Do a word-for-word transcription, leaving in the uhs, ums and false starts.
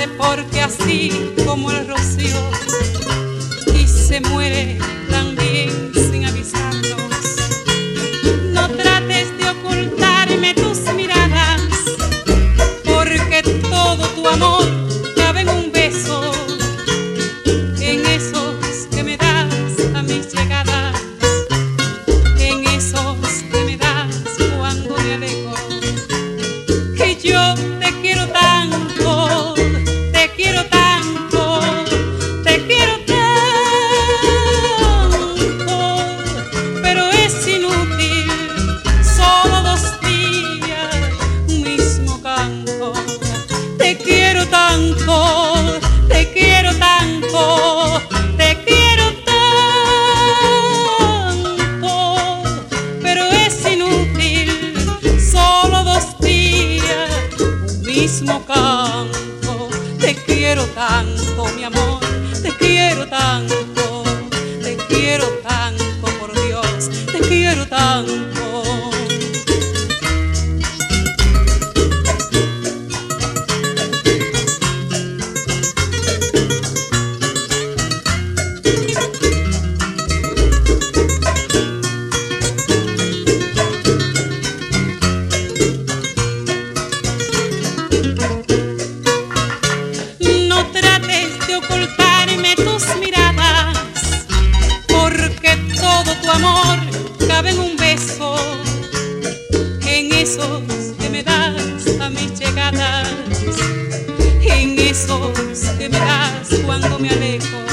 sé por qué así como el rocío y se muere también sin avisarnos. No trates de ocultarme tus miradas, porque todo tu amor cabe en un beso, en esos que me das a mis llegadas, en esos que me das cuando me alejo. Que yo te quiero tanto, te quiero tanto, te quiero tanto, pero es inútil, solo dos días, un mismo canto. Te quiero tanto, te quiero tanto, te quiero tanto, pero es inútil, solo dos días, un mismo canto. Te quiero tanto, mi amor, te quiero tanto, te quiero tanto, por Dios, te quiero tanto. No trates de ocultarme tus miradas, porque todo tu amor cabe en un beso, en esos que me das a mis llegadas, en esos que me das cuando me alejo.